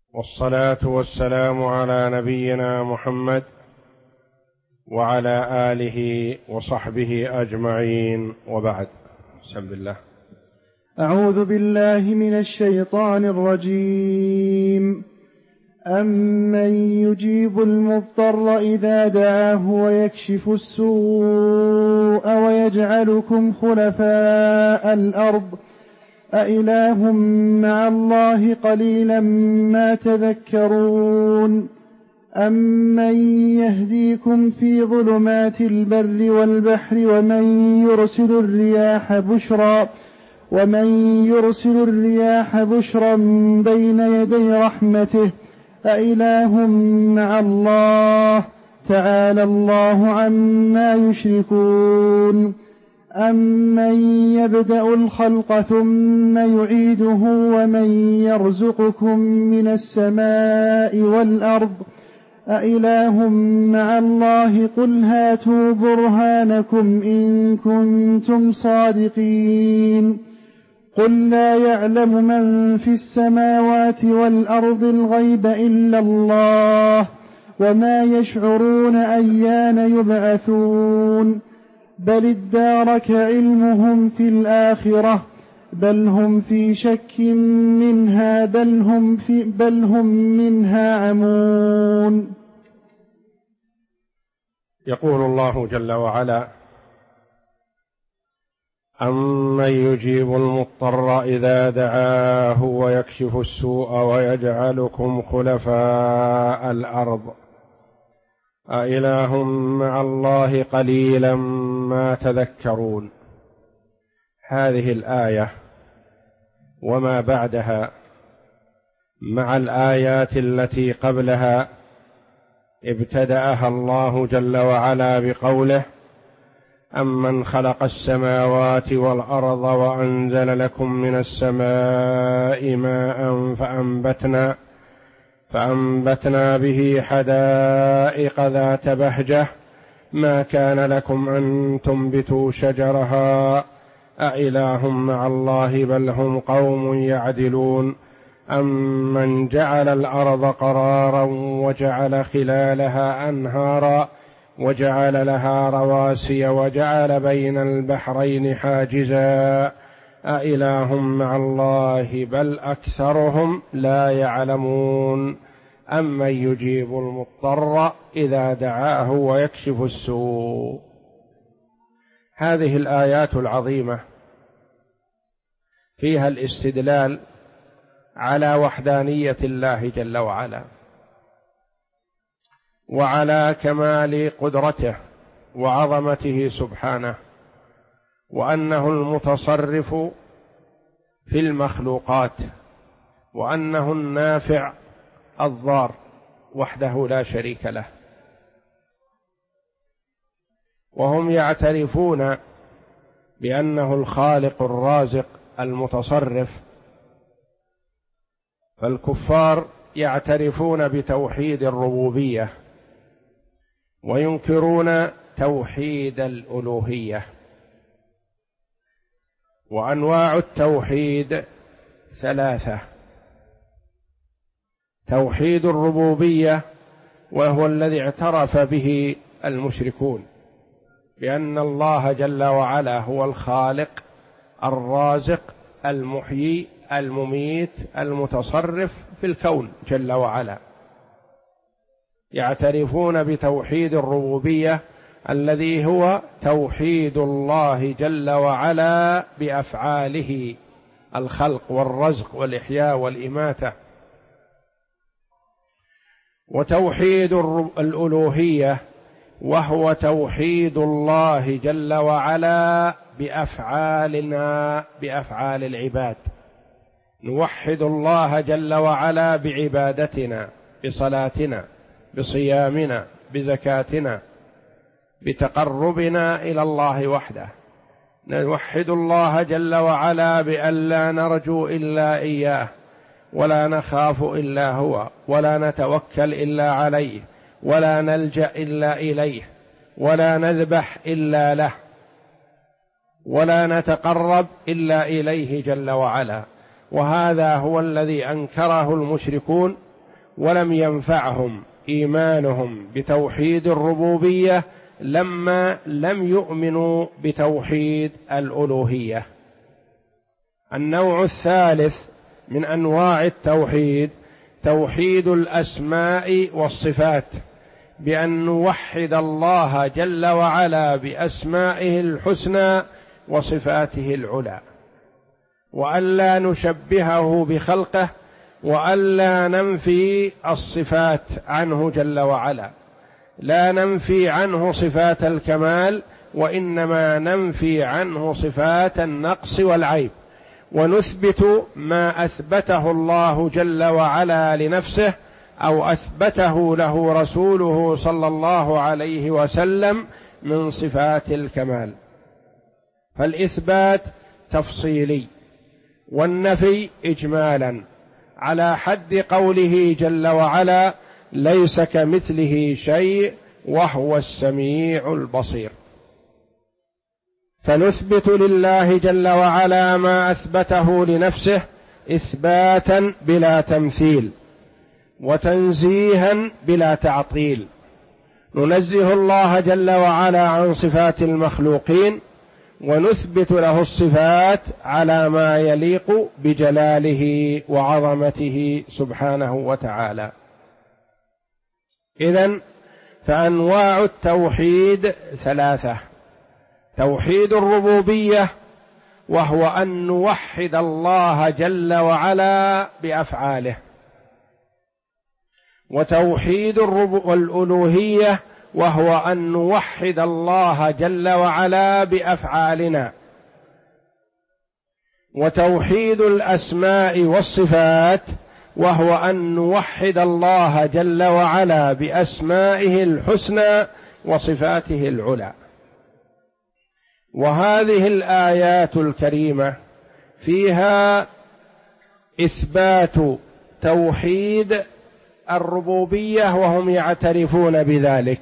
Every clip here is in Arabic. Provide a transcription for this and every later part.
والصلاة والسلام على نبينا محمد وعلى آله وصحبه أجمعين، وبعد. بسم الله. أعوذ بالله من الشيطان الرجيم. أمن يجيب المضطر إذا دعاه ويكشف السوء ويجعلكم خلفاء الأرض أإله مع الله قليلا ما تذكرون. أمن يهديكم في ظلمات البر والبحر ومن يرسل الرياح بشرا بين يدي رحمته أإله مع الله تعالى الله عما يشركون. أمن يبدأ الخلق ثم يعيده ومن يرزقكم من السماء والأرض أإله مع الله قل هاتوا برهانكم إن كنتم صادقين. قل لا يعلم من في السماوات والأرض الغيب إلا الله وما يشعرون أيان يبعثون. بل ادارك علمهم في الآخرة بل هم في شك منها بل هم منها عمون. يقول الله جل وعلا: أمن يجيب المضطر إذا دعاه ويكشف السوء ويجعلكم خلفاء الأرض أإله مع الله قليلا ما تذكرون. هذه الآية وما بعدها مع الآيات التي قبلها ابتدأها الله جل وعلا بقوله: أمن خلق السماوات والأرض وأنزل لكم من السماء ماء فأنبتنا به حدائق ذات بهجة ما كان لكم أن تنبتوا شجرها أإله مع الله بل هم قوم يعدلون. أمن جعل الأرض قرارا وجعل خلالها أنهارا وجعل لها رواسي وجعل بين البحرين حاجزا أإله مع الله بل أكثرهم لا يعلمون. أمن يجيب المضطر إذا دعاه ويكشف السوء. هذه الآيات العظيمة فيها الاستدلال على وحدانية الله جل وعلا وعلى كمال قدرته وعظمته سبحانه، وأنه المتصرف في المخلوقات، وأنه النافع الضار وحده لا شريك له. وهم يعترفون بأنه الخالق الرازق المتصرف، فالكفار يعترفون بتوحيد الربوبية وينكرون توحيد الألوهية. وأنواع التوحيد ثلاثة: توحيد الربوبية وهو الذي اعترف به المشركون بأن الله جل وعلا هو الخالق الرازق المحيي المميت المتصرف في الكون جل وعلا. يعترفون بتوحيد الربوبية الذي هو توحيد الله جل وعلا بأفعاله، الخلق والرزق والإحياء والإماتة. وتوحيد الألوهية وهو توحيد الله جل وعلا بأفعالنا، بأفعال العباد. نوحد الله جل وعلا بعبادتنا، بصلاتنا، بصيامنا، بزكاتنا، بتقربنا إلى الله وحده. نوحد الله جل وعلا بأن لا نرجو إلا إياه، ولا نخاف إلا هو، ولا نتوكل إلا عليه، ولا نلجأ إلا إليه، ولا نذبح إلا له، ولا نتقرب إلا إليه جل وعلا. وهذا هو الذي أنكره المشركون ولم ينفعهم إيمانهم بتوحيد الربوبية لما لم يؤمنوا بتوحيد الألوهية. النوع الثالث من أنواع التوحيد توحيد الأسماء والصفات، بأن نوحد الله جل وعلا بأسمائه الحسنى وصفاته العلى، وألا نشبهه بخلقه، وألا ننفي الصفات عنه جل وعلا، لا ننفي عنه صفات الكمال، وإنما ننفي عنه صفات النقص والعيب، ونثبت ما أثبته الله جل وعلا لنفسه أو أثبته له رسوله صلى الله عليه وسلم من صفات الكمال. فالإثبات تفصيلي والنفي إجمالا، على حد قوله جل وعلا: ليس كمثله شيء وهو السميع البصير. فنثبت لله جل وعلا ما أثبته لنفسه إثباتا بلا تمثيل، وتنزيها بلا تعطيل. ننزه الله جل وعلا عن صفات المخلوقين، ونثبت له الصفات على ما يليق بجلاله وعظمته سبحانه وتعالى. إذن فأنواع التوحيد ثلاثة: توحيد الربوبية، وهو أن نوحد الله جل وعلا بأفعاله، وتوحيد الألوهية، وهو أن نوحد الله جل وعلا بأفعالنا، وتوحيد الأسماء والصفات، وهو أن نوحد الله جل وعلا بأسمائه الحسنى وصفاته العلى. وهذه الآيات الكريمة فيها إثبات توحيد الربوبية وهم يعترفون بذلك،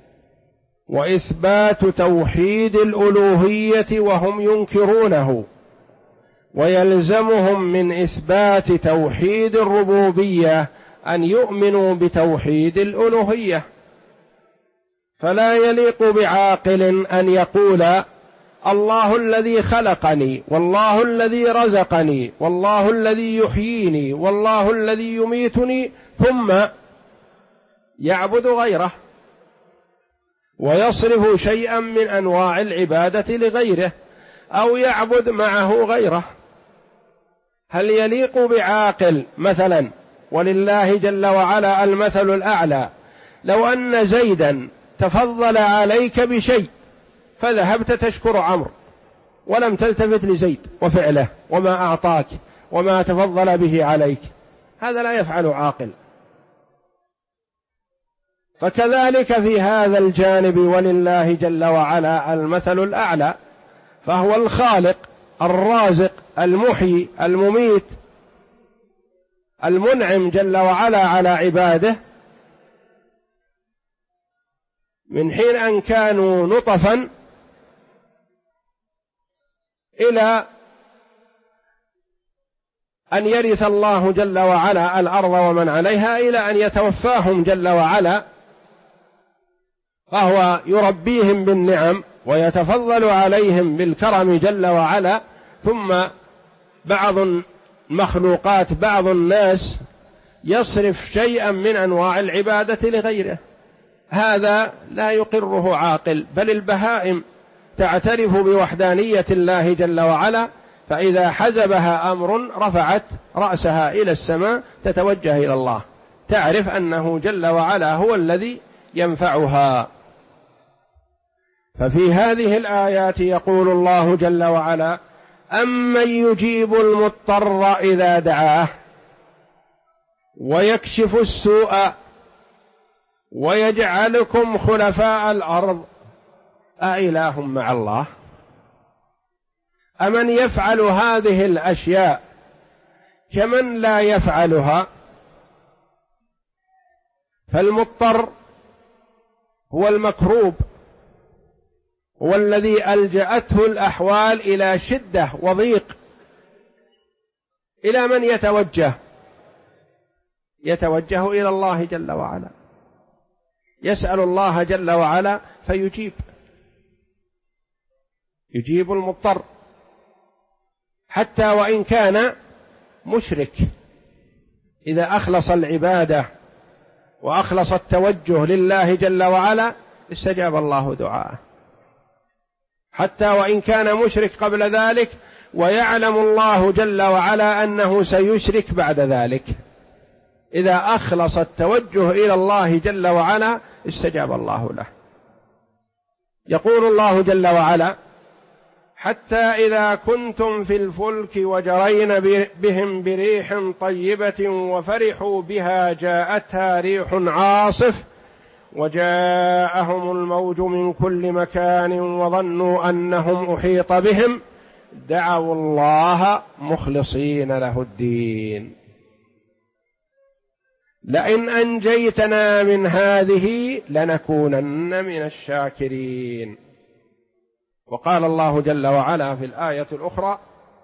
وإثبات توحيد الألوهية وهم ينكرونه، ويلزمهم من إثبات توحيد الربوبية أن يؤمنوا بتوحيد الألوهية. فلا يليق بعاقل أن يقول: الله الذي خلقني، والله الذي رزقني، والله الذي يحييني، والله الذي يميتني، ثم يعبد غيره ويصرف شيئا من أنواع العبادة لغيره، أو يعبد معه غيره. هل يليق بعاقل مثلا؟ ولله جل وعلا المثل الأعلى: لو أن زيدا تفضل عليك بشيء فذهبت تشكر عمرو ولم تلتفت لزيد وفعله وما أعطاك وما تفضل به عليك، هذا لا يفعل عاقل. فكذلك في هذا الجانب ولله جل وعلا المثل الأعلى، فهو الخالق الرازق المحيي المميت المنعم جل وعلا على عباده، من حين أن كانوا نطفا إلى أن يرث الله جل وعلا الأرض ومن عليها، إلى أن يتوفاهم جل وعلا، فهو يربيهم بالنعم ويتفضل عليهم بالكرم جل وعلا. ثم بعض المخلوقات، بعض الناس يصرف شيئا من أنواع العبادة لغيره، هذا لا يقره عاقل، بل البهائم تعترف بوحدانية الله جل وعلا، فإذا حزبها أمر رفعت رأسها إلى السماء تتوجه إلى الله، تعرف أنه جل وعلا هو الذي ينفعها. ففي هذه الآيات يقول الله جل وعلا: أمن يجيب المضطر إذا دعاه ويكشف السوء ويجعلكم خلفاء الأرض أإله مع الله. أمن يفعل هذه الأشياء كمن لا يفعلها؟ فالمضطر هو المكروب، هو الذي ألجأته الأحوال إلى شدة وضيق. إلى من يتوجه؟ يتوجه إلى الله جل وعلا، يسأل الله جل وعلا فيجيب، يجيب المضطر حتى وإن كان مشرك، إذا أخلص العبادة وأخلص التوجه لله جل وعلا استجاب الله دعاءه، حتى وإن كان مشرك قبل ذلك ويعلم الله جل وعلا أنه سيشرك بعد ذلك، إذا أخلص التوجه إلى الله جل وعلا استجاب الله له. يقول الله جل وعلا: حتى إذا كنتم في الفلك وجرين بهم بريح طيبة وفرحوا بها جاءتها ريح عاصف وجاءهم الموج من كل مكان وظنوا أنهم أحيط بهم دعوا الله مخلصين له الدين لئن أنجيتنا من هذه لنكونن من الشاكرين. وقال الله جل وعلا في الآية الأخرى: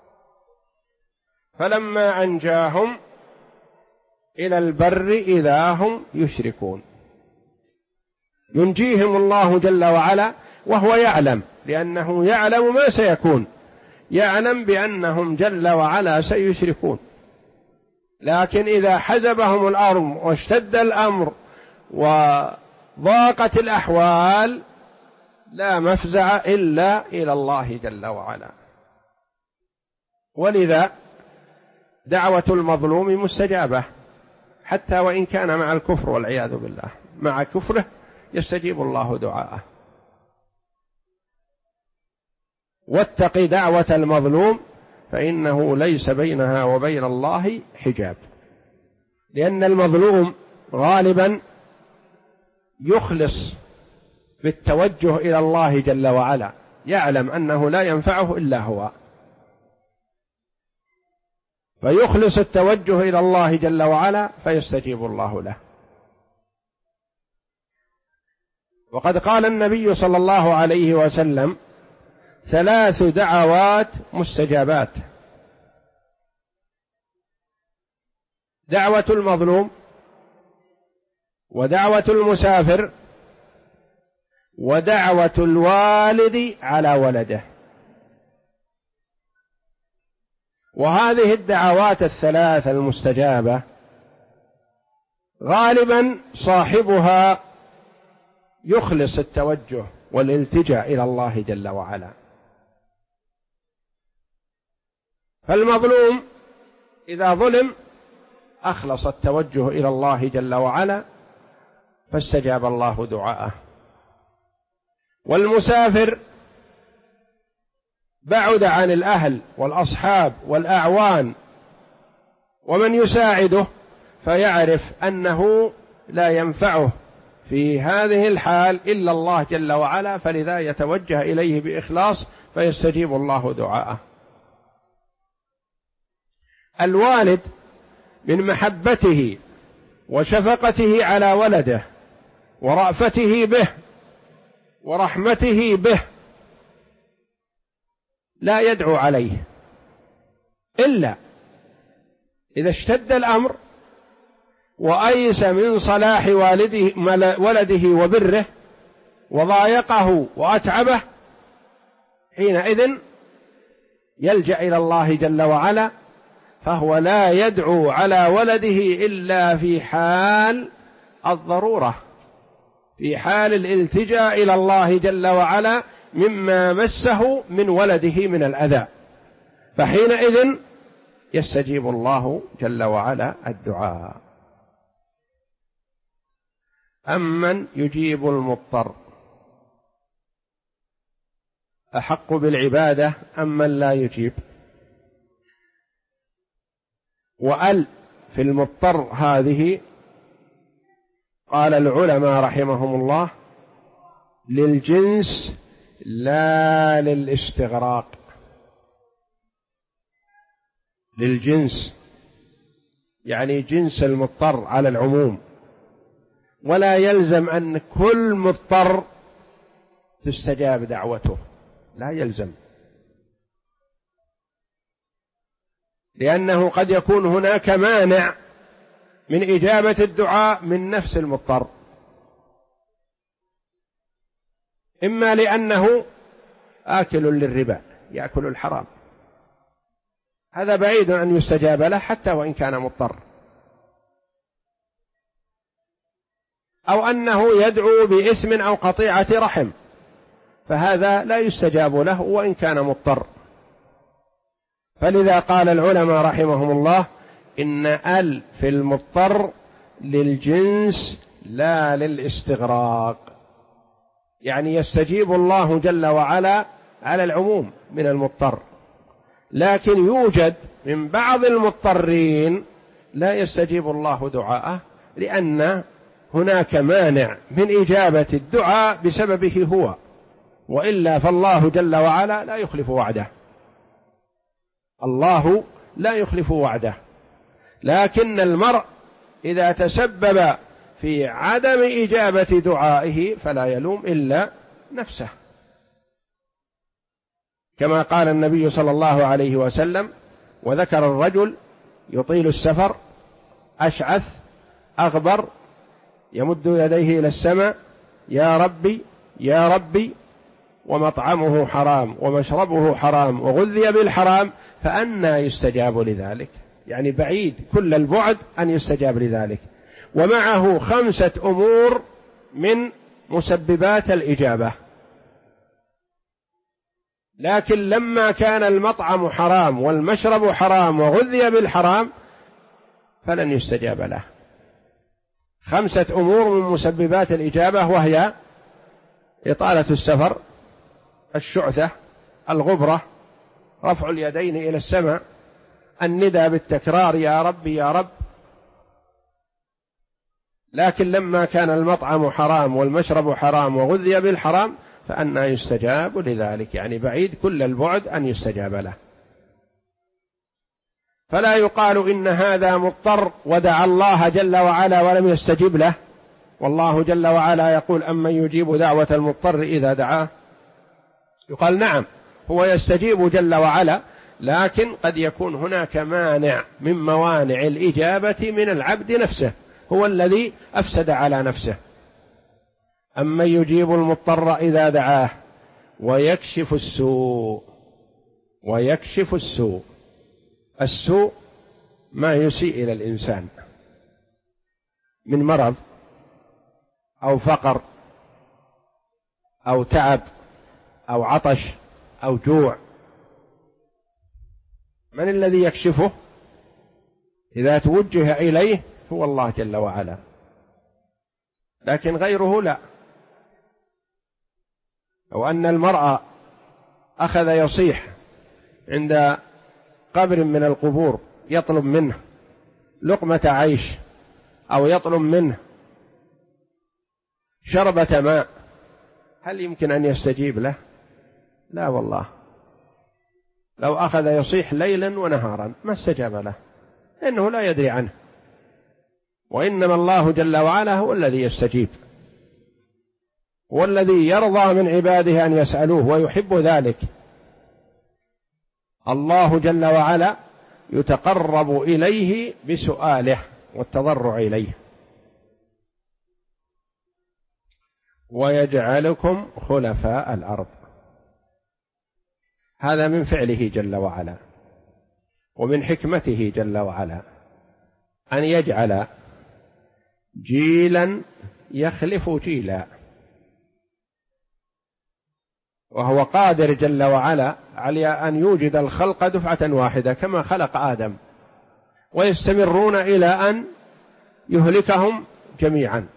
فلما أنجاهم إلى البر إذا هم يشركون. ينجيهم الله جل وعلا وهو يعلم، لأنه يعلم ما سيكون، يعلم بأنهم جل وعلا سيشركون، لكن إذا حزبهم الأمر واشتد الأمر وضاقت الأحوال لا مفزع إلا إلى الله جل وعلا. ولذا دعوة المظلوم مستجابة حتى وإن كان مع الكفر والعياذ بالله، مع كفره يستجيب الله دعاءه. واتق دعوة المظلوم فإنه ليس بينها وبين الله حجاب، لأن المظلوم غالبا يخلص بالتوجه إلى الله جل وعلا، يعلم أنه لا ينفعه إلا هو، فيخلص التوجه إلى الله جل وعلا فيستجيب الله له. وقد قال النبي صلى الله عليه وسلم: 3 دعوات مستجابات: دعوة المظلوم، ودعوة المسافر، ودعوة الوالد على ولده. وهذه الدعوات ال3 المستجابة غالبا صاحبها يخلص التوجه والالتجاء إلى الله جل وعلا. فالمظلوم إذا ظلم أخلص التوجه إلى الله جل وعلا فاستجاب الله دعاءه. والمسافر بعد عن الأهل والأصحاب والأعوان ومن يساعده، فيعرف أنه لا ينفعه في هذه الحال إلا الله جل وعلا، فلذا يتوجه إليه بإخلاص فيستجيب الله دعاءه. الوالد من محبته وشفقته على ولده ورأفته به ورحمته به لا يدعو عليه إلا إذا اشتد الأمر وأيس من صلاح ولده وبره وضايقه وأتعبه، حينئذ يلجأ إلى الله جل وعلا، فهو لا يدعو على ولده إلا في حال الضرورة، في حال الالتجاء إلى الله جل وعلا مما مسه من ولده من الأذى، فحينئذ يستجيب الله جل وعلا الدعاء. أمن يجيب المضطر أحق بالعبادة أم من لا يجيب؟ وأل في المضطر هذه قال العلماء رحمهم الله للجنس لا للاستغراق، للجنس يعني جنس المضطر على العموم، ولا يلزم أن كل مضطر تستجاب دعوته، لا يلزم، لأنه قد يكون هناك مانع من إجابة الدعاء من نفس المضطر، إما لأنه آكل للربا يأكل الحرام، هذا بعيد أن يستجاب له حتى وإن كان مضطر، أو أنه يدعو بإثم أو قطيعة رحم، فهذا لا يستجاب له وإن كان مضطر. فلذا قال العلماء رحمهم الله إن ال في المضطر للجنس لا للاستغراق، يعني يستجيب الله جل وعلا على العموم من المضطر، لكن يوجد من بعض المضطرين لا يستجيب الله دعاءه لأن هناك مانع من إجابة الدعاء بسببه هو، وإلا فالله جل وعلا لا يخلف وعده، الله لا يخلف وعده، لكن المرء إذا تسبب في عدم إجابة دعائه فلا يلوم إلا نفسه، كما قال النبي صلى الله عليه وسلم وذكر الرجل يطيل السفر أشعث أغبر يمد يديه إلى السماء يا ربي يا ربي ومطعمه حرام ومشربه حرام وغذي بالحرام فأنى يستجاب لذلك، يعني بعيد كل البعد أن يستجاب لذلك، ومعه 5 أمور من مسببات الإجابة، لكن لما كان المطعم حرام والمشرب حرام وغذي بالحرام فلن يستجاب له. 5 أمور من مسببات الإجابة، وهي إطالة السفر، الشعثة، الغبرة، رفع اليدين إلى السماء، الندى بالتكرار يا رب يا رب. لكن لما كان المطعم حرام والمشرب حرام وغذي بالحرام فأنى يستجاب لذلك، يعني بعيد كل البعد أن يستجاب له. فلا يقال إن هذا مضطر ودعا الله جل وعلا ولم يستجب له، والله جل وعلا يقول أمن يجيب دعوة المضطر إذا دعاه، يقال نعم هو يستجيب جل وعلا، لكن قد يكون هناك مانع من موانع الإجابة من العبد نفسه، هو الذي أفسد على نفسه. أمن يجيب المضطر إذا دعاه ويكشف السوء، ويكشف السوء، السوء ما يسيء إلى الإنسان من مرض أو فقر أو تعب أو عطش أو جوع، من الذي يكشفه؟ إذا توجه إليه هو الله جل وعلا، لكن غيره لا. أو أن المرأة أخذ يصيح عند قبر من القبور يطلب منه لقمة عيش أو يطلب منه شربة ماء، هل يمكن أن يستجيب له؟ لا والله، لو أخذ يصيح ليلا ونهارا ما استجاب له، إنه لا يدري عنه، وإنما الله جل وعلا هو الذي يستجيب، والذي يرضى من عباده أن يسألوه ويحب ذلك. الله جل وعلا يتقرب إليه بسؤاله والتضرع إليه. ويجعلكم خلفاء الأرض، هذا من فعله جل وعلا ومن حكمته جل وعلا أن يجعل جيلا يخلف جيلا، وهو قادر جل وعلا على أن يوجد الخلق دفعة واحدة كما خلق آدم، ويستمرون إلى أن يهلكهم جميعا،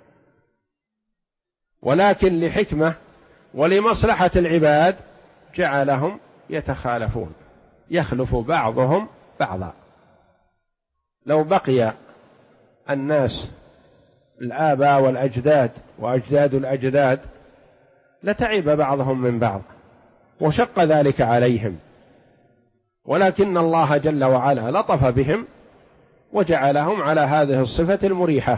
ولكن لحكمة ولمصلحة العباد جعلهم يتخالفون، يخلف بعضهم بعضا. لو بقي الناس الآباء والأجداد وأجداد الأجداد لتعب بعضهم من بعض وشق ذلك عليهم، ولكن الله جل وعلا لطف بهم وجعلهم على هذه الصفة المريحة.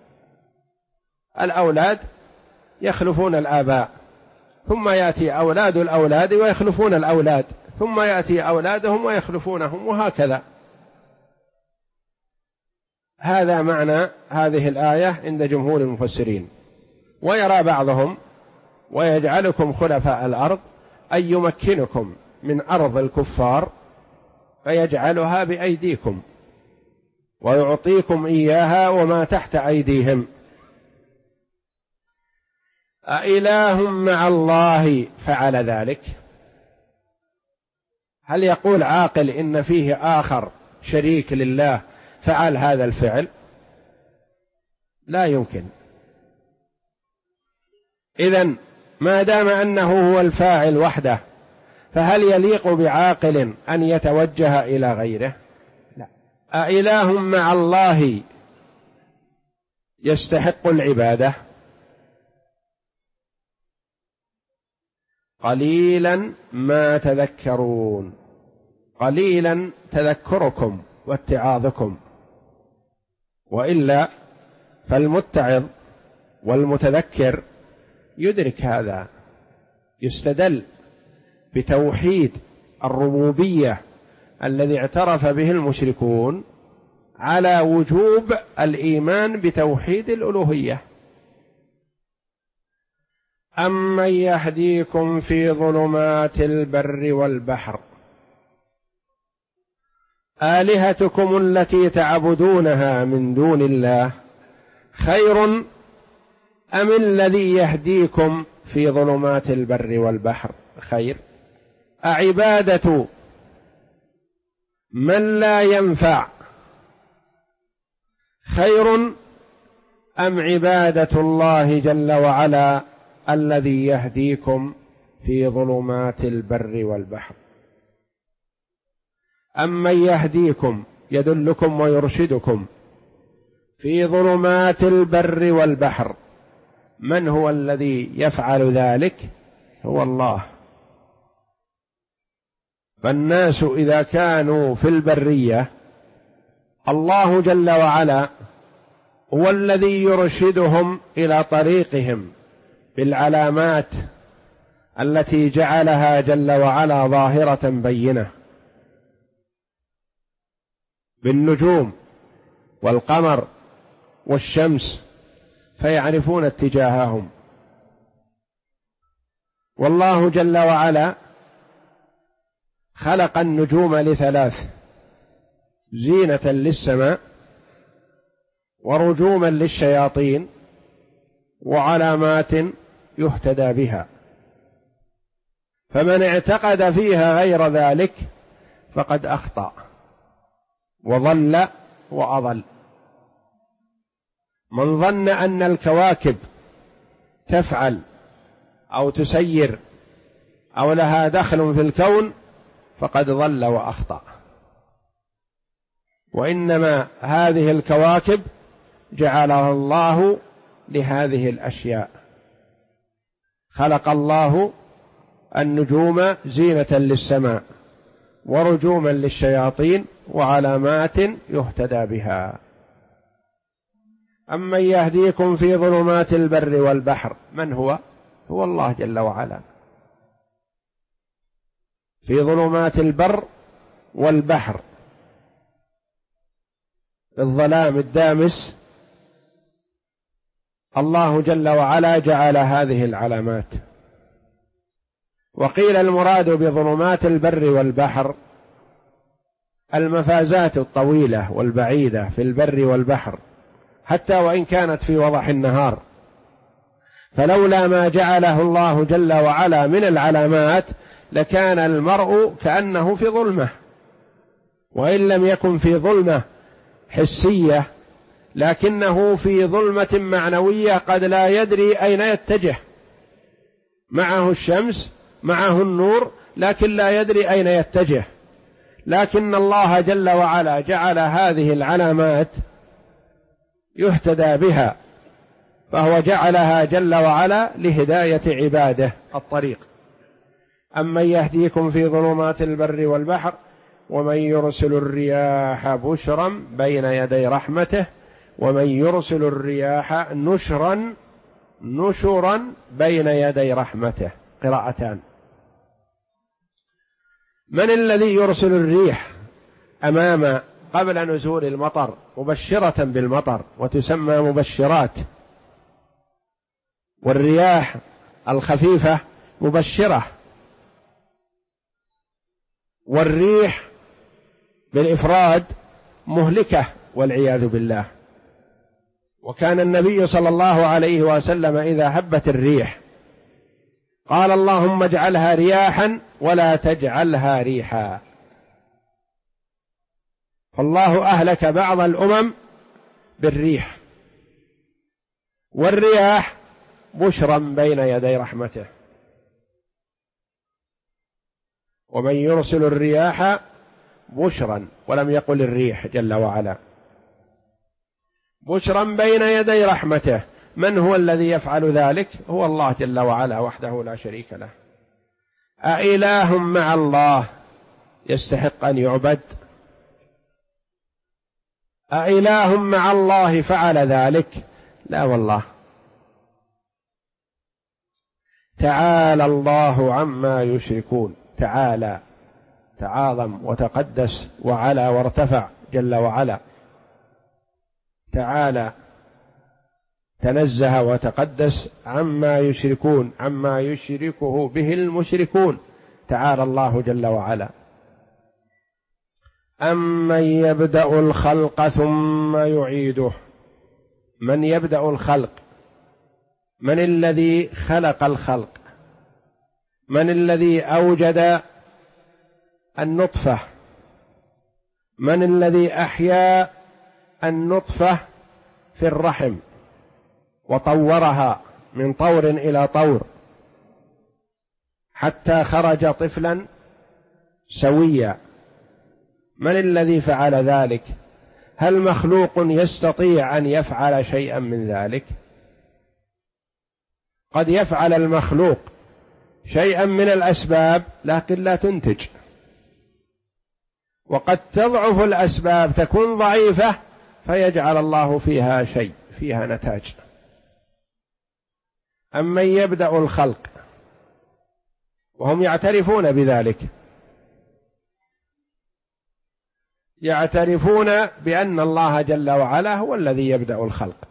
الأولاد يخلفون الآباء، ثم يأتي أولاد الأولاد ويخلفون الأولاد، ثم يأتي أولادهم ويخلفونهم، وهكذا. هذا معنى هذه الآية عند جمهور المفسرين. ويرى بعضهم ويجعلكم خلفاء الأرض أن يمكنكم من أرض الكفار فيجعلها بأيديكم ويعطيكم إياها وما تحت أيديهم. أإله مع الله فعل ذلك؟ هل يقول عاقل إن فيه آخر شريك لله فعل هذا الفعل؟ لا يمكن. إذن ما دام أنه هو الفاعل وحده فهل يليق بعاقل أن يتوجه إلى غيره؟ لا. أإله مع الله يستحق العبادة؟ قليلا ما تذكرون. قليلا تذكركم واتعاظكم، وإلا فالمتعظ والمتذكر يدرك هذا، يستدل بتوحيد الربوبية الذي اعترف به المشركون على وجوب الإيمان بتوحيد الألوهية. أمن يهديكم في ظلمات البر والبحر آلهتكم التي تعبدونها من دون الله خير أم الذي يهديكم في ظلمات البر والبحر خير؟ أعبادة من لا ينفع خير أم عبادة الله جل وعلا الذي يهديكم في ظلمات البر والبحر؟ أمن يهديكم يدلكم ويرشدكم في ظلمات البر والبحر، من هو الذي يفعل ذلك؟ هو الله. فالناس إذا كانوا في البرية الله جل وعلا هو الذي يرشدهم إلى طريقهم بالعلامات التي جعلها جل وعلا ظاهرة بينة، بالنجوم والقمر والشمس، فيعرفون اتجاههم. والله جل وعلا خلق النجوم لثلاث: زينة للسماء، ورجوما للشياطين، وعلامات يهتدى بها. فمن اعتقد فيها غير ذلك فقد أخطأ وضل وأضل. من ظن أن الكواكب تفعل أو تسير أو لها دخل في الكون فقد ضل وأخطأ، وإنما هذه الكواكب جعلها الله لهذه الأشياء. خلق الله النجوم زينة للسماء ورجوما للشياطين وعلامات يهتدى بها. أمن يهديكم في ظلمات البر والبحر، من هو؟ هو الله جل وعلا. في ظلمات البر والبحر، الظلام الدامس، الله جل وعلا جعل هذه العلامات. وقيل المراد بظلمات البر والبحر المفازات الطويلة والبعيدة في البر والبحر، حتى وإن كانت في وضح النهار، فلولا ما جعله الله جل وعلا من العلامات لكان المرء كأنه في ظلمة، وإن لم يكن في ظلمة حسية لكنه في ظلمة معنوية قد لا يدري أين يتجه. معه الشمس، معه النور، لكن لا يدري أين يتجه. لكن الله جل وعلا جعل هذه العلامات يهتدى بها، فهو جعلها جل وعلا لهداية عباده الطريق. أمن يهديكم في ظلمات البر والبحر ومن يرسل الرياح بشرا بين يدي رحمته ومن يرسل الرياح نشرا بين يدي رحمته. قراءتان. من الذي يرسل الريح أمام قبل نزول المطر مبشرة بالمطر وتسمى مبشرات، والرياح الخفيفة مبشرة، والريح بالإفراد مهلكة والعياذ بالله. وكان النبي صلى الله عليه وسلم إذا هبت الريح قال اللهم اجعلها رياحا ولا تجعلها ريحا. فالله أهلك بعض الأمم بالريح، والرياح بشرا بين يدي رحمته. ومن يرسل الرياح بشرا، ولم يقل الريح جل وعلا، بشرا بين يدي رحمته. من هو الذي يفعل ذلك؟ هو الله جل وعلا وحده لا شريك له. أإله مع الله يستحق أن يعبد؟ أإله مع الله فعل ذلك؟ لا والله. تعالى الله عما يشركون، تعالى تعاظم وتقدس وعلى وارتفع جل وعلا، تعالى تنزه وتقدس عما يشركون، عما يشركه به المشركون، تعالى الله جل وعلا. أمن يبدأ الخلق ثم يعيده. من يبدأ الخلق؟ من الذي خلق الخلق؟ من الذي أوجد النطفة؟ من الذي أحيا النطفة في الرحم وطورها من طور إلى طور حتى خرج طفلا سويا؟ من الذي فعل ذلك؟ هل مخلوق يستطيع أن يفعل شيئا من ذلك؟ قد يفعل المخلوق شيئا من الأسباب لكن لا تنتج، وقد تضعف الأسباب تكون ضعيفة فيجعل الله فيها شيء، فيها نتاج. أمن يبدأ الخلق، وهم يعترفون بذلك، يعترفون بأن الله جل وعلا هو الذي يبدأ الخلق.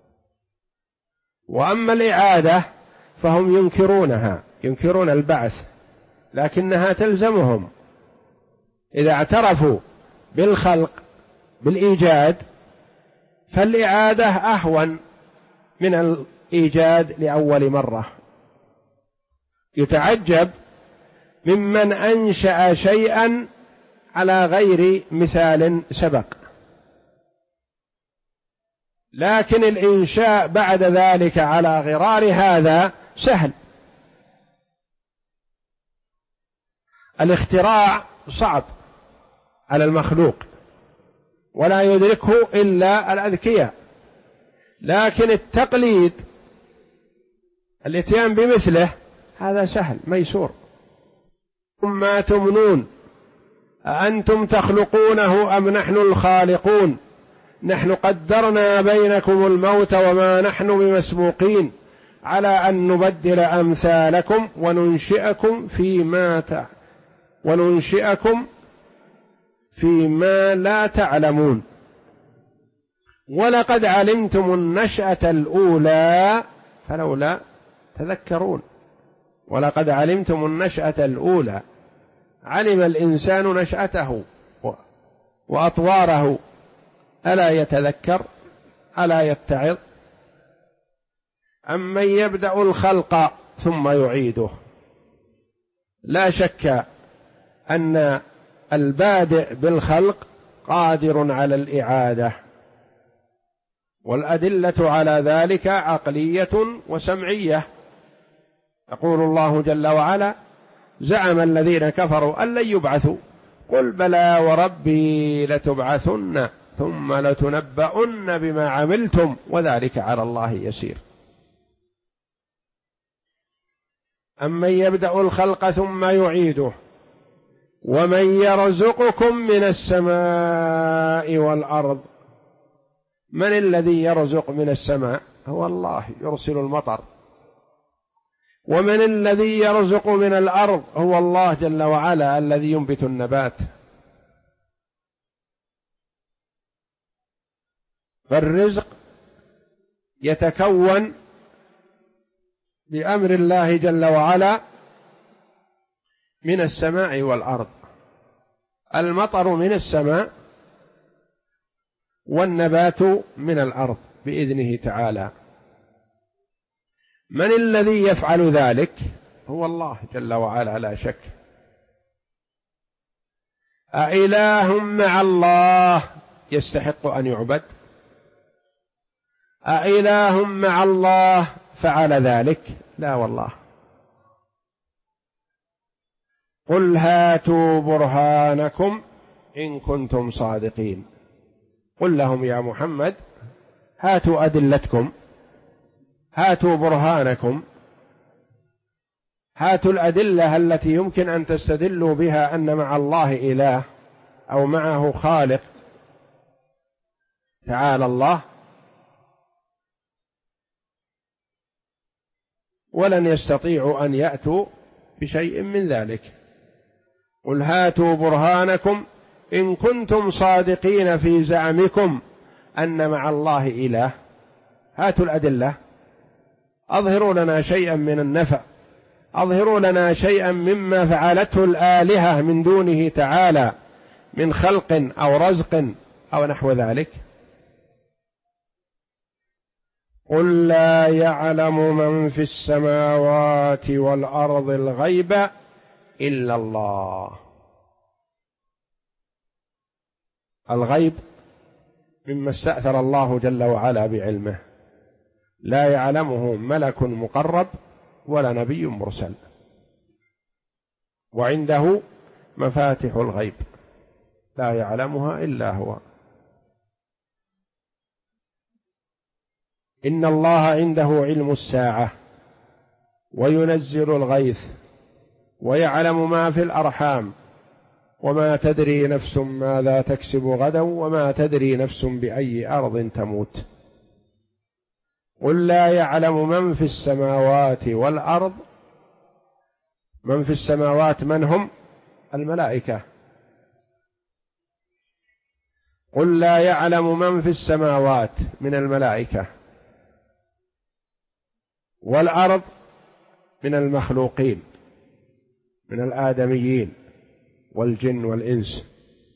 وأما الإعادة فهم ينكرونها، ينكرون البعث، لكنها تلزمهم إذا اعترفوا بالخلق بالإيجاد، فالإعادة أهون من الإيجاد لأول مرة. يتعجب ممن أنشأ شيئا على غير مثال سبق، لكن الإنشاء بعد ذلك على غرار هذا سهل. الاختراع صعب على المخلوق ولا يدركه إلا الأذكياء، لكن التقليد الاتيان بمثله هذا سهل ميسور. ما تمنون أأنتم تخلقونه أم نحن الخالقون نحن قدرنا بينكم الموت وما نحن بمسبوقين على أن نبدل أمثالكم وننشئكم فيما لا تعلمون ولقد علمتم النشأة الأولى فلولا تذكرون. ولقد علمتم النشأة الأولى، علم الإنسان نشأته وأطواره، ألا يتذكر؟ ألا يتعظ؟ أمن يبدأ الخلق ثم يعيده. لا شك أن البادئ بالخلق قادر على الإعادة، والأدلة على ذلك عقلية وسمعية. يقول الله جل وعلا: زعم الذين كفروا أن لن يبعثوا قل بلى وربي لتبعثن ثم لتنبؤن بما عملتم وذلك على الله يسير. أمن يبدأ الخلق ثم يعيده ومن يرزقكم من السماء والأرض. من الذي يرزق من السماء؟ هو الله، يرسل المطر. ومن الذي يرزق من الأرض؟ هو الله جل وعلا الذي ينبت النبات. فالرزق يتكون بأمر الله جل وعلا من السماء والأرض. المطر من السماء والنبات من الأرض بإذنه تعالى. من الذي يفعل ذلك؟ هو الله جل وعلا لا شك. أإله مع الله يستحق أن يعبد؟ أإله مع الله فعل ذلك؟ لا والله. قل هاتوا برهانكم إن كنتم صادقين. قل لهم يا محمد هاتوا أدلتكم، هاتوا برهانكم، هاتوا الأدلة التي يمكن أن تستدلوا بها أن مع الله إله أو معه خالق تعالى الله. ولن يستطيعوا أن يأتوا بشيء من ذلك. قل هاتوا برهانكم إن كنتم صادقين في زعمكم أن مع الله إله. هاتوا الأدلة، أظهروا لنا شيئا من النفع، أظهروا لنا شيئا مما فعلته الآلهة من دونه تعالى من خلق أو رزق أو نحو ذلك. قل لا يعلم من في السماوات والأرض الغيب إلا الله. الغيب مما استأثر الله جل وعلا بعلمه، لا يعلمه ملك مقرب ولا نبي مرسل. وعنده مفاتح الغيب لا يعلمها إلا هو. إن الله عنده علم الساعة وينزل الغيث ويعلم ما في الأرحام وما تدري نفس ماذا تكسب غدا وما تدري نفس بأي أرض تموت. قل لا يعلم من في السماوات والأرض. من في السماوات من هم؟ الملائكة. قل لا يعلم من في السماوات من الملائكة، والأرض من المخلوقين من الآدميين والجن والإنس.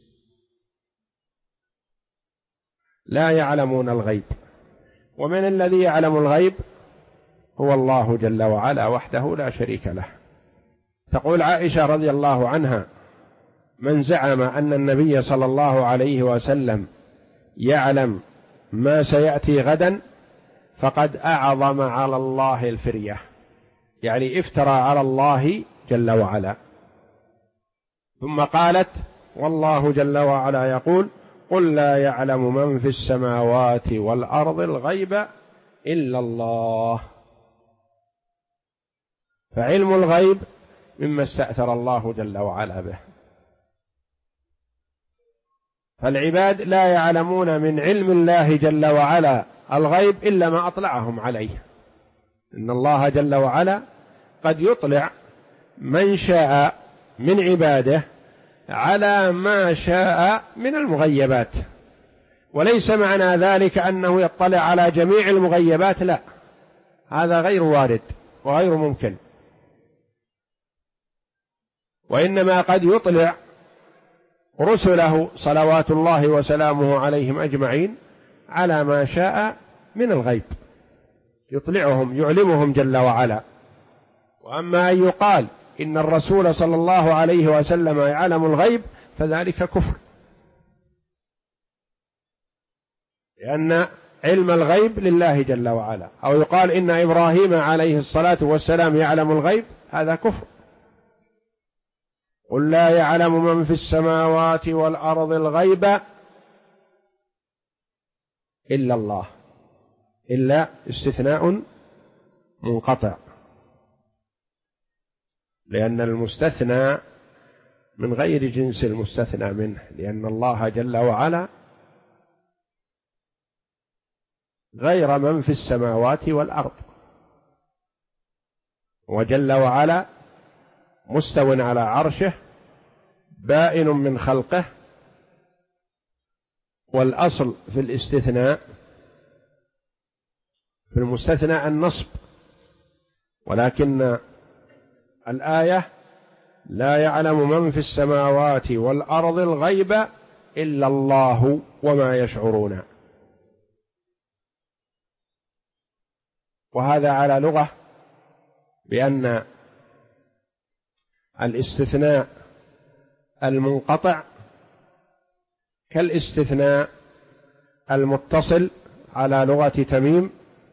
لا يعلمون الغيب. ومن الذي يعلم الغيب؟ هو الله جل وعلا وحده لا شريك له. تقول عائشة رضي الله عنها: من زعم أن النبي صلى الله عليه وسلم يعلم ما سيأتي غدا فقد أعظم على الله الفرية، يعني افترى على الله جل وعلا. ثم قالت: والله جل وعلا يقول: قل لا يعلم من في السماوات والأرض الغيب إلا الله. فعلم الغيب مما استأثر الله جل وعلا به. فالعباد لا يعلمون من علم الله جل وعلا الغيب إلا ما أطلعهم عليه. إن الله جل وعلا قد يطلع من شاء من عباده على ما شاء من المغيبات، وليس معنى ذلك أنه يطلع على جميع المغيبات، لا، هذا غير وارد وغير ممكن. وإنما قد يطلع رسله صلوات الله وسلامه عليهم أجمعين على ما شاء من الغيب، يطلعهم يعلمهم جل وعلا. وأما أن يقال إن الرسول صلى الله عليه وسلم يعلم الغيب فذلك كفر، لأن علم الغيب لله جل وعلا. أو يقال إن إبراهيم عليه الصلاة والسلام يعلم الغيب، هذا كفر. قل لا يعلم من في السماوات والأرض الغيب إلا الله. إلا استثناء منقطع، لأن المستثنى من غير جنس المستثنى منه، لأن الله جل وعلا غير من في السماوات والأرض، وجل وعلا مستو على عرشه بائن من خلقه. والأصل في الاستثناء في المستثنى النصب، ولكن الآية لا يعلم من في السماوات والأرض الغيب إلا الله وما يشعرون. وهذا على لغة بأن الاستثناء المنقطع كالاستثناء المتصل على لغة تميم،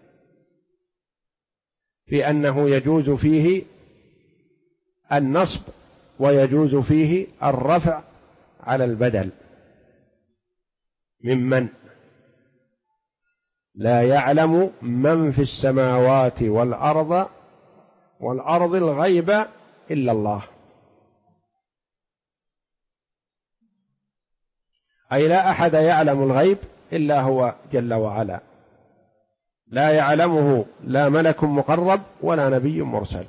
في أنه يجوز فيه النصب ويجوز فيه الرفع على البدل ممن لا يعلم من في السماوات والأرض الغيب إلا الله، أي لا أحد يعلم الغيب إلا هو جل وعلا، لا يعلمه لا ملك مقرب ولا نبي مرسل.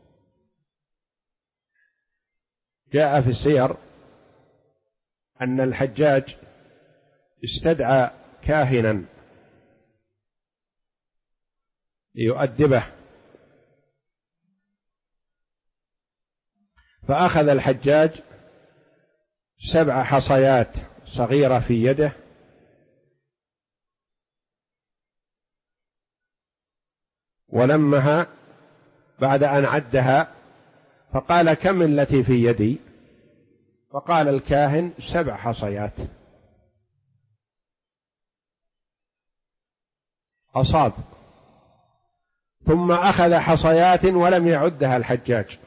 جاء في السير أن الحجاج استدعى كاهنا ليؤدبه، فأخذ الحجاج 7 حصيات صغيرة في يده، ولمها بعد أن عدها فقال: كم التي في يدي؟ فقال الكاهن: 7 حصيات. أصاب. ثم أخذ حصيات ولم يعدها الحجاج،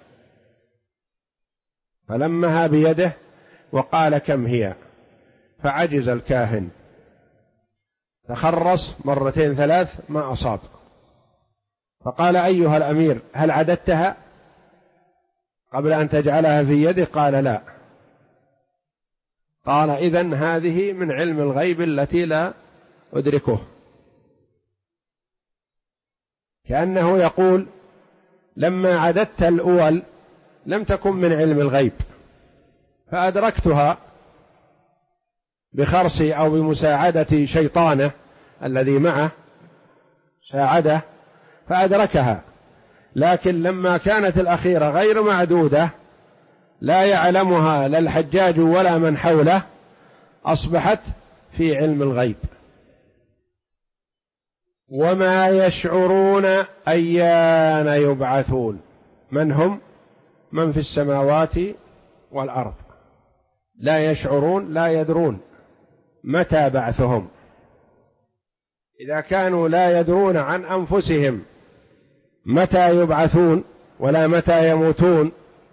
فلمها بيده وقال: كم هي؟ فعجز الكاهن، تخرص 2 3 ما أصاب. فقال: أيها الأمير، هل عددتها قبل أن تجعلها في يده؟ قال: لا. قال: إذن هذه من علم الغيب التي لا أدركه. كأنه يقول: لما عددت الأول لم تكن من علم الغيب، فأدركتها بخرصي أو بمساعدة شيطانه الذي معه، ساعده فأدركها، لكن لما كانت الأخيرة غير معدودة لا يعلمها لا الحجاج ولا من حوله، أصبحت في علم الغيب. وما يشعرون أيان يبعثون. من هم؟ من في السماوات والأرض. لا يشعرون، لا يدرون متى بعثهم. إذا كانوا لا يدرون عن أنفسهم متى يبعثون ولا متى يموتون،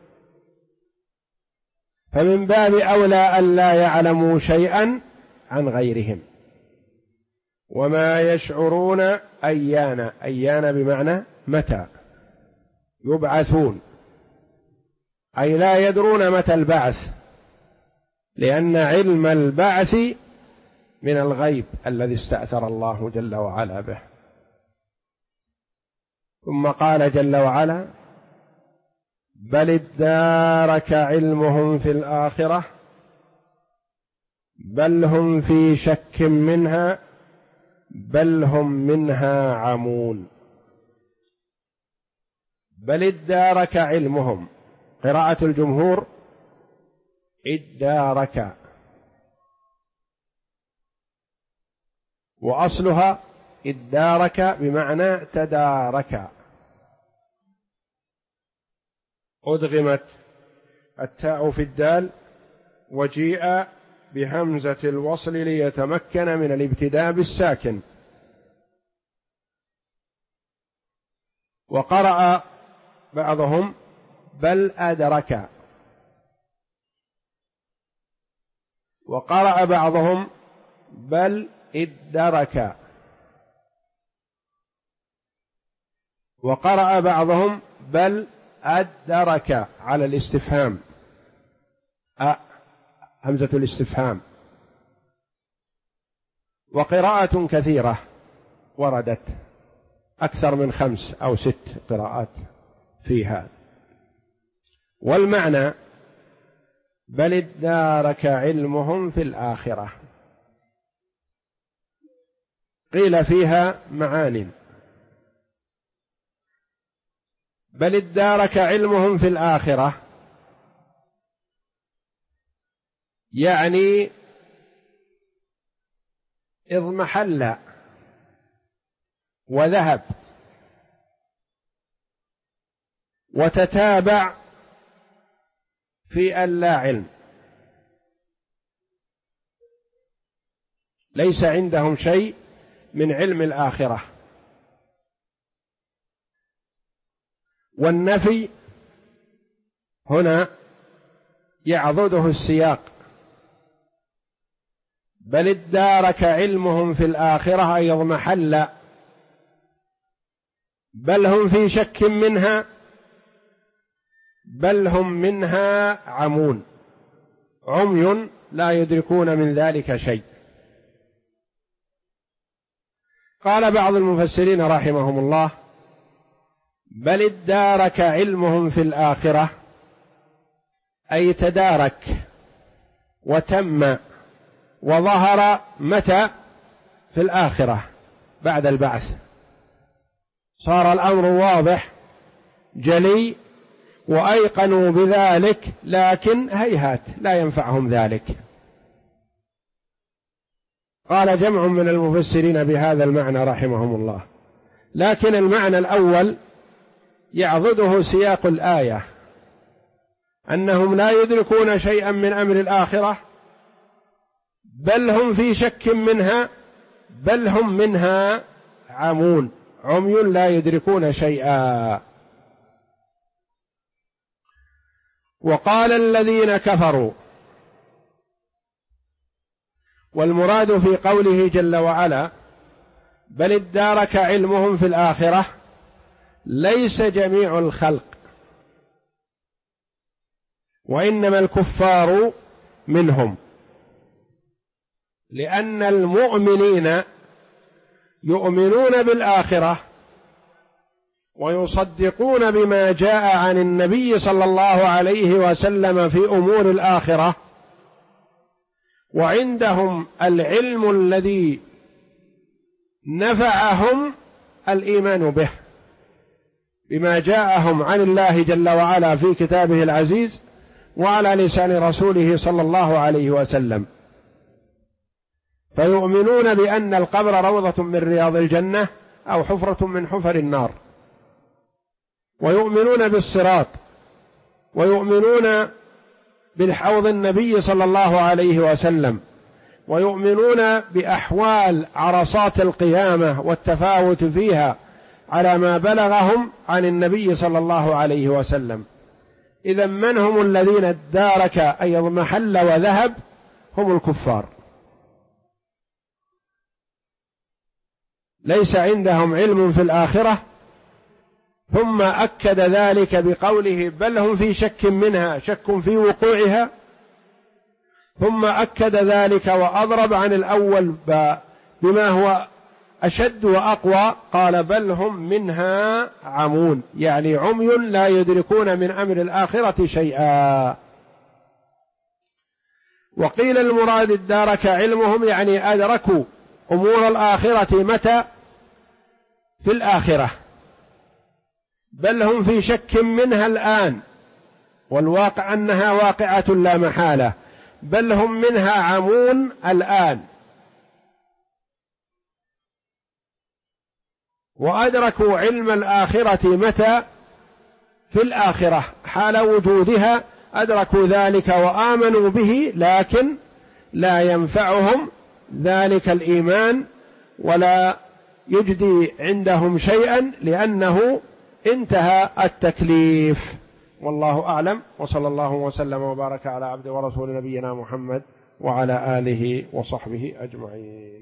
فمن باب أولى أن لا يعلموا شيئا عن غيرهم. وما يشعرون أيان بمعنى متى يبعثون، أي لا يدرون متى البعث، لأن علم البعث من الغيب الذي استأثر الله جل وعلا به. ثم قال جل وعلا: بل ادارك علمهم في الآخرة بل هم في شك منها بل هم منها عمون. بل ادارك علمهم، قراءة الجمهور ادارك، وأصلها ادارك بمعنى تدارك، أدغمت التاء في الدال وجيء بهمزة الوصل ليتمكن من الابتداء بالساكن. وقرأ بعضهم بل أدرك، وقرأ بعضهم بل ادرك، وقرأ بعضهم بل أدرك على الاستفهام، همزة الاستفهام. وقراءة كثيرة وردت، أكثر من 5 أو 6 قراءات فيها. والمعنى بل ادارك علمهم في الآخرة، قيل فيها معان، بل ادارك علمهم في الآخرة، يعني اضمحل وذهب وتتابع في أن لا علم، ليس عندهم شيء من علم الآخرة. والنفي هنا يعضده السياق، بل ادارك علمهم في الآخرة أي اضمحل، بل هم في شك منها، بل هم منها عمون، عمي لا يدركون من ذلك شيء. قال بعض المفسرين رحمهم الله: بل ادارك علمهم في الآخرة أي تدارك وتم وظهر متى؟ في الآخرة بعد البعث، صار الأمر واضح جلي وأيقنوا بذلك، لكن هيهات لا ينفعهم ذلك. قال جمع من المفسرين بهذا المعنى رحمهم الله، لكن المعنى الأول يعضده سياق الآية، أنهم لا يدركون شيئا من أمر الآخرة، بل هم في شك منها، بل هم منها عمون، عمي لا يدركون شيئا. وقال الذين كفروا، والمراد في قوله جل وعلا بل ادارك علمهم في الآخرة ليس جميع الخلق، وإنما الكفار منهم، لأن المؤمنين يؤمنون بالآخرة ويصدقون بما جاء عن النبي صلى الله عليه وسلم في أمور الآخرة، وعندهم العلم الذي نفعهم الإيمان به بما جاءهم عن الله جل وعلا في كتابه العزيز وعلى لسان رسوله صلى الله عليه وسلم، فيؤمنون بأن القبر روضة من رياض الجنة أو حفرة من حفر النار، ويؤمنون بالصراط، ويؤمنون بالحوض النبي صلى الله عليه وسلم، ويؤمنون بأحوال عرصات القيامة والتفاوت فيها على ما بلغهم عن النبي صلى الله عليه وسلم. إذا من هم الذين ادارك أي اضمحل وذهب؟ هم الكفار، ليس عندهم علم في الآخرة. ثم أكد ذلك بقوله بل هم في شك منها، شك في وقوعها، ثم أكد ذلك وأضرب عن الأول بما هو أشد وأقوى، قال بل هم منها عمون، يعني عمي لا يدركون من أمر الآخرة شيئا. وقيل المراد ادارك علمهم يعني أدركوا أمور الآخرة متى؟ في الآخرة، بل هم في شك منها الآن، والواقع أنها واقعة لا محالة، بل هم منها عمون الآن، وأدركوا علم الآخرة متى؟ في الآخرة حال وجودها، أدركوا ذلك وآمنوا به، لكن لا ينفعهم ذلك الإيمان ولا يجدي عندهم شيئا، لأنه انتهى التكليف. والله أعلم، وصلى الله وسلم وبارك على عبد ورسول نبينا محمد وعلى آله وصحبه أجمعين.